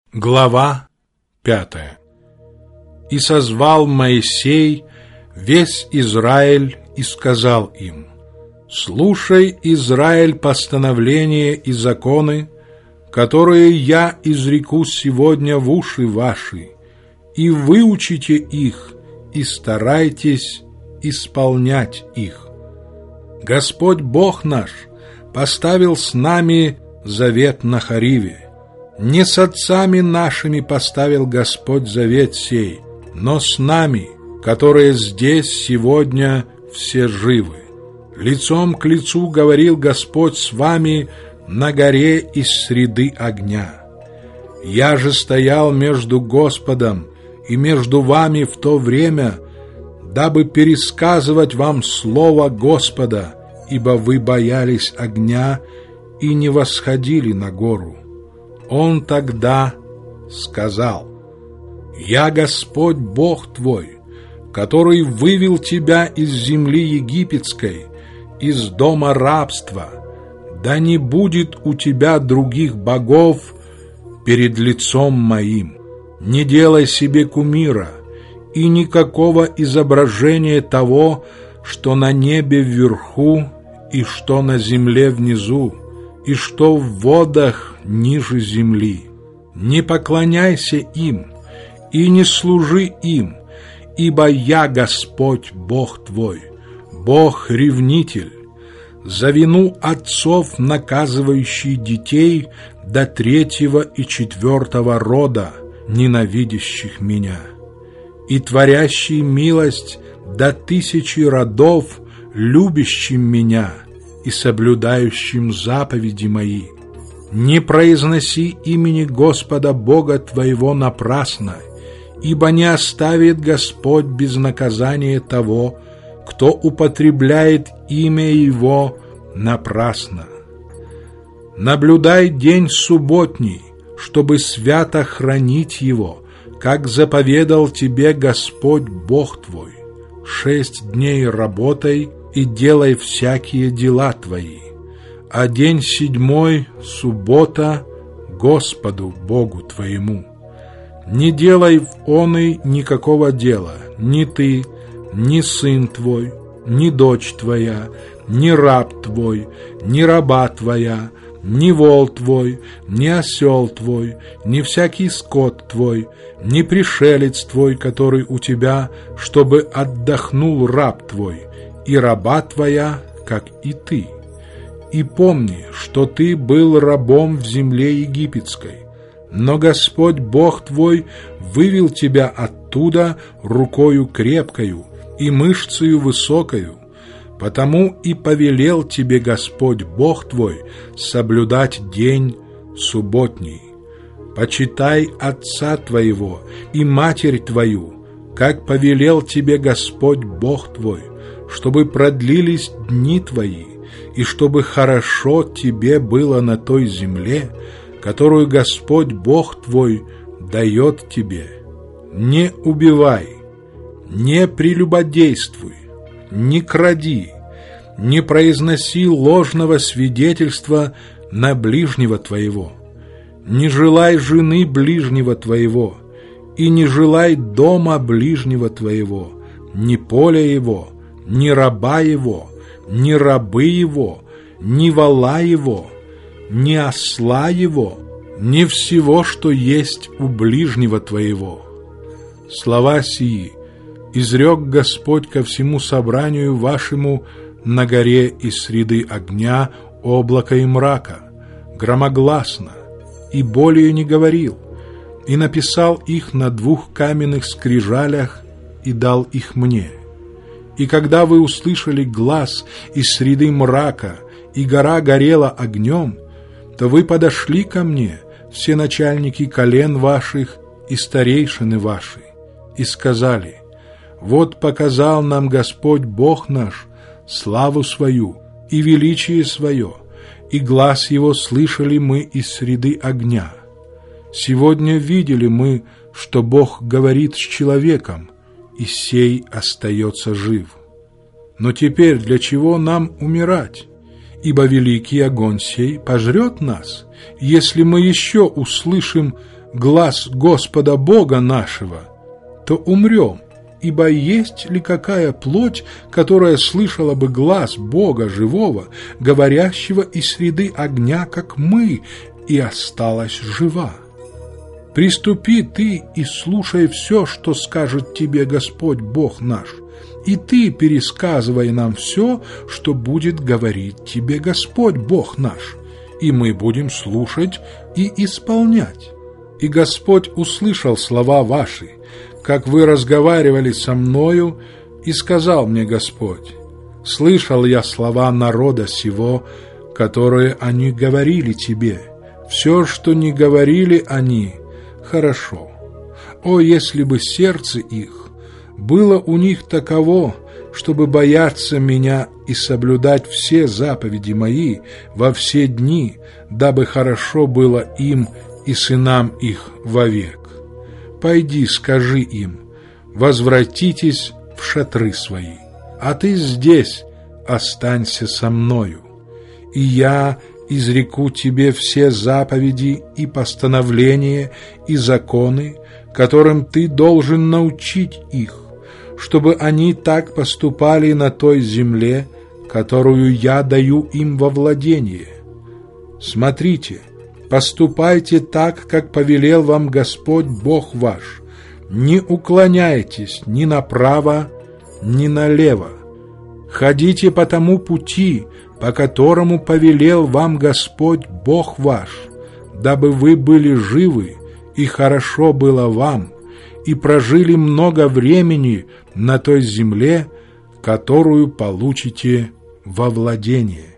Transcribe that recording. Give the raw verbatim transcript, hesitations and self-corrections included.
Глава пятая. «И созвал Моисей весь Израиль и сказал им: слушай, Израиль, постановления и законы, которые я изреку сегодня в уши ваши, и выучите их, и старайтесь исполнять их. Господь Бог наш поставил с нами завет на Хориве. Не с отцами нашими поставил Господь завет сей, но с нами, которые здесь сегодня все живы. Лицом к лицу говорил Господь с вами на горе из среды огня. Я же стоял между Господом и между вами в то время, дабы пересказывать вам слово Господа, ибо вы боялись огня и не восходили на гору. Он тогда сказал: «Я Господь Бог твой, который вывел тебя из земли египетской, из дома рабства. Да не будет у тебя других богов перед лицом моим. Не делай себе кумира и никакого изображения того, что на небе вверху и что на земле внизу, и что в водах ниже земли. Не поклоняйся им и не служи им, ибо я Господь Бог твой, Бог-ревнитель, за вину отцов наказывающий детей до третьего и четвертого рода, ненавидящих меня, и творящий милость до тысячи родов, любящим меня и соблюдающим заповеди мои. Не произноси имени Господа Бога твоего напрасно, ибо не оставит Господь без наказания того, кто употребляет имя Его напрасно. Наблюдай день субботний, чтобы свято хранить его, как заповедал тебе Господь Бог твой. Шесть дней работай и делай всякие дела твои, а день седьмой — суббота Господу Богу твоему. Не делай в оной никакого дела, ни ты, ни сын твой, ни дочь твоя, ни раб твой, ни раба твоя, ни вол твой, ни осел твой, ни всякий скот твой, ни пришелец твой, который у тебя, чтобы отдохнул раб твой, и раба твоя, как и ты. И помни, что ты был рабом в земле египетской, но Господь Бог твой вывел тебя оттуда рукою крепкою и мышцею высокою, потому и повелел тебе Господь Бог твой соблюдать день субботний. Почитай отца твоего и матерь твою, как повелел тебе Господь Бог твой, чтобы продлились дни твои, и чтобы хорошо тебе было на той земле, которую Господь Бог твой дает тебе. Не убивай, не прелюбодействуй, не кради, не произноси ложного свидетельства на ближнего твоего, не желай жены ближнего твоего, и не желай дома ближнего твоего, ни поля его, ни раба его, ни рабы его, ни вола его, ни осла его, ни всего, что есть у ближнего твоего. Слова сии изрек Господь ко всему собранию вашему на горе из среды огня, облака и мрака, громогласно, и более не говорил, и написал их на двух каменных скрижалях и дал их мне. И когда вы услышали глас из среды мрака, и гора горела огнем, то вы подошли ко мне, все начальники колен ваших и старейшины ваши, и сказали: вот показал нам Господь Бог наш славу свою и величие свое, и глас его слышали мы из среды огня. Сегодня видели мы, что Бог говорит с человеком, и сей остается жив. Но теперь для чего нам умирать? Ибо великий огонь сей пожрет нас, если мы еще услышим глас Господа Бога нашего, то умрем. Ибо есть ли какая плоть, которая слышала бы глас Бога живого, говорящего из среды огня, как мы, и осталась жива? Приступи ты и слушай все, что скажет тебе Господь Бог наш, и ты пересказывай нам все, что будет говорить тебе Господь Бог наш, и мы будем слушать и исполнять. И Господь услышал слова ваши, как вы разговаривали со мною, и сказал мне Господь: слышал я слова народа сего, которые они говорили тебе. Все, что не говорили они, хорошо. О, если бы сердце их было у них таково, чтобы бояться меня и соблюдать все заповеди мои во все дни, дабы хорошо было им и сынам их вовек. Пойди, скажи им: возвратитесь в шатры свои, а ты здесь останься со мною, и я изреку тебе все заповеди и постановления и законы, которым ты должен научить их, чтобы они так поступали на той земле, которую я даю им во владение. Смотрите, поступайте так, как повелел вам Господь Бог ваш. Не уклоняйтесь ни направо, ни налево. Ходите по тому пути, по которому повелел вам Господь Бог ваш, дабы вы были живы, и хорошо было вам, и прожили много времени на той земле, которую получите во владение.